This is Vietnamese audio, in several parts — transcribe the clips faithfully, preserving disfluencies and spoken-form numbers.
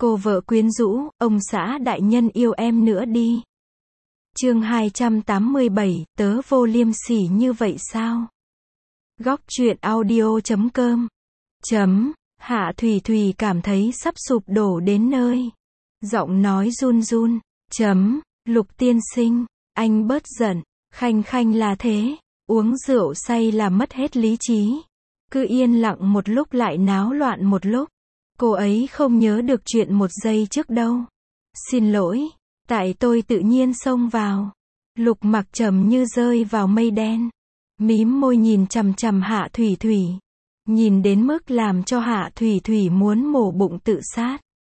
Cô vợ quyến rũ, ông xã đại nhân yêu em nữa đi. Chương hai trăm tám mươi bảy, tớ vô liêm sỉ như vậy sao? Góc truyện audio chấm com. Chấm, Hạ Thủy Thủy cảm thấy sắp sụp đổ đến nơi. Giọng nói run run. Chấm, Lục tiên sinh, anh bớt giận, Khanh Khanh là thế, uống rượu say là mất hết lý trí. Cứ yên lặng một lúc lại náo loạn một lúc. Cô ấy không nhớ được chuyện một giây trước đâu. Xin lỗi, tại tôi tự nhiên xông vào. Lục Mặc Trầm như rơi vào mây đen. Mím môi nhìn chằm chằm Hạ Thủy Thủy. Nhìn đến mức làm cho Hạ Thủy Thủy muốn mổ bụng tự sát.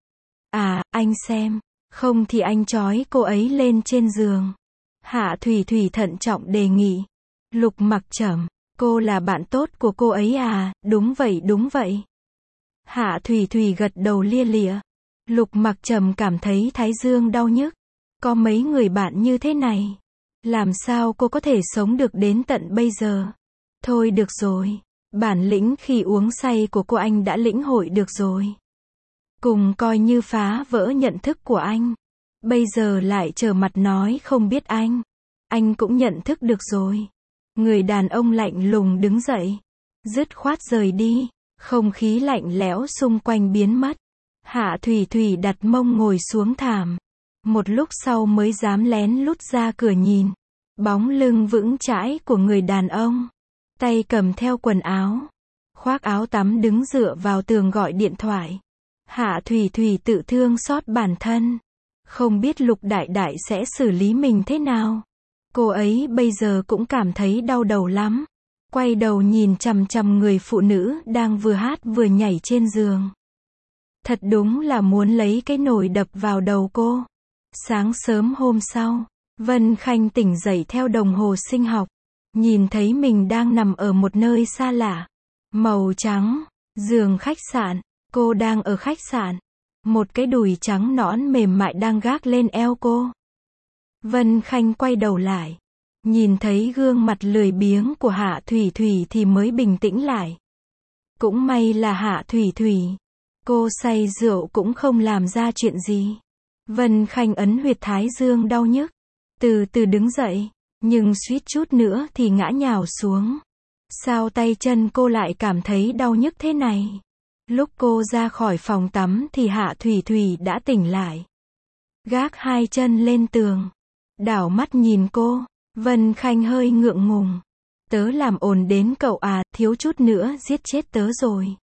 À, anh xem, không thì anh trói cô ấy lên trên giường. Hạ Thủy Thủy thận trọng đề nghị. Lục Mặc Trầm, cô là bạn tốt của cô ấy à? Đúng vậy đúng vậy. Hạ Thủy Thủy gật đầu lia lịa. Lục Mặc Trầm cảm thấy thái dương đau nhức. Có mấy người bạn như thế này. Làm sao cô có thể sống được đến tận bây giờ? Thôi được rồi. Bản lĩnh khi uống say của cô anh đã lĩnh hội được rồi. Cùng coi như phá vỡ nhận thức của anh. Bây giờ lại trở mặt nói không biết anh. Anh cũng nhận thức được rồi. Người đàn ông lạnh lùng đứng dậy. Dứt khoát rời đi. Không khí lạnh lẽo xung quanh biến mất. Hạ Thủy Thủy đặt mông ngồi xuống thảm. Một lúc sau mới dám lén lút ra cửa nhìn. Bóng lưng vững chãi của người đàn ông. Tay cầm theo quần áo. Khoác áo tắm đứng dựa vào tường gọi điện thoại. Hạ Thủy Thủy tự thương xót bản thân. Không biết Lục Đại Đại sẽ xử lý mình thế nào. Cô ấy bây giờ cũng cảm thấy đau đầu lắm. Quay đầu nhìn chằm chằm người phụ nữ đang vừa hát vừa nhảy trên giường. Thật đúng là muốn lấy cái nồi đập vào đầu cô. Sáng sớm hôm sau, Vân Khanh tỉnh dậy theo đồng hồ sinh học. Nhìn thấy mình đang nằm ở một nơi xa lạ. Màu trắng, giường khách sạn. Cô đang ở khách sạn. Một cái đùi trắng nõn mềm mại đang gác lên eo cô. Vân Khanh quay đầu lại. Nhìn thấy gương mặt lười biếng của Hạ Thủy Thủy thì mới bình tĩnh lại. Cũng may là Hạ Thủy Thủy. Cô say rượu cũng không làm ra chuyện gì. Vân Khanh ấn huyệt thái dương đau nhức. Từ từ đứng dậy. Nhưng suýt chút nữa thì ngã nhào xuống. Sao tay chân cô lại cảm thấy đau nhức thế này? Lúc cô ra khỏi phòng tắm thì Hạ Thủy Thủy đã tỉnh lại. Gác hai chân lên tường. Đảo mắt nhìn cô. Vân Khanh hơi ngượng ngùng. Tớ làm ồn đến cậu à, thiếu chút nữa giết chết tớ rồi.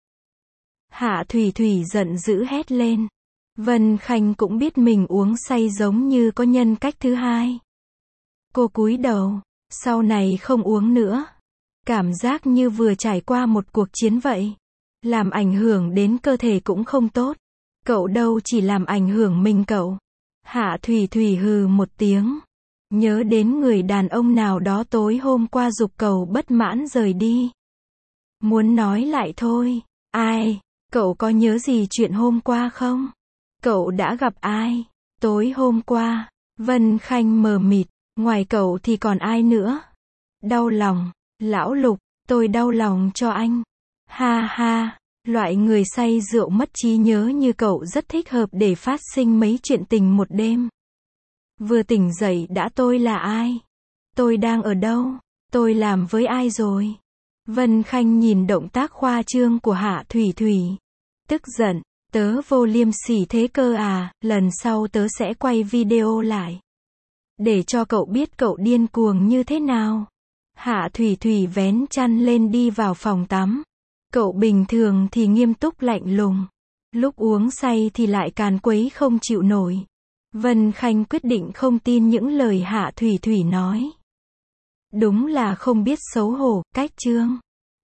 Hạ Thủy Thủy giận dữ hét lên. Vân Khanh cũng biết mình uống say giống như có nhân cách thứ hai. Cô cúi đầu, sau này không uống nữa. Cảm giác như vừa trải qua một cuộc chiến vậy. Làm ảnh hưởng đến cơ thể cũng không tốt. Cậu đâu chỉ làm ảnh hưởng mình cậu. Hạ Thủy Thủy hừ một tiếng. Nhớ đến người đàn ông nào đó tối hôm qua giục cậu bất mãn rời đi. Muốn nói lại thôi. Ai? Cậu có nhớ gì chuyện hôm qua không? Cậu đã gặp ai? Tối hôm qua. Vân Khanh mờ mịt. Ngoài cậu thì còn ai nữa? Đau lòng. Lão Lục, tôi đau lòng cho anh. Ha ha. Loại người say rượu mất trí nhớ như cậu rất thích hợp để phát sinh mấy chuyện tình một đêm. Vừa tỉnh dậy đã tôi là ai? Tôi đang ở đâu? Tôi làm với ai rồi? Vân Khanh nhìn động tác khoa trương của Hạ Thủy Thủy. Tức giận, tớ vô liêm sỉ thế cơ à, lần sau tớ sẽ quay video lại. Để cho cậu biết cậu điên cuồng như thế nào. Hạ Thủy Thủy vén chăn lên đi vào phòng tắm. Cậu bình thường thì nghiêm túc lạnh lùng. Lúc uống say thì lại càn quấy không chịu nổi. Vân Khanh quyết định không tin những lời Hạ Thủy Thủy nói. Đúng là không biết xấu hổ, cách chương.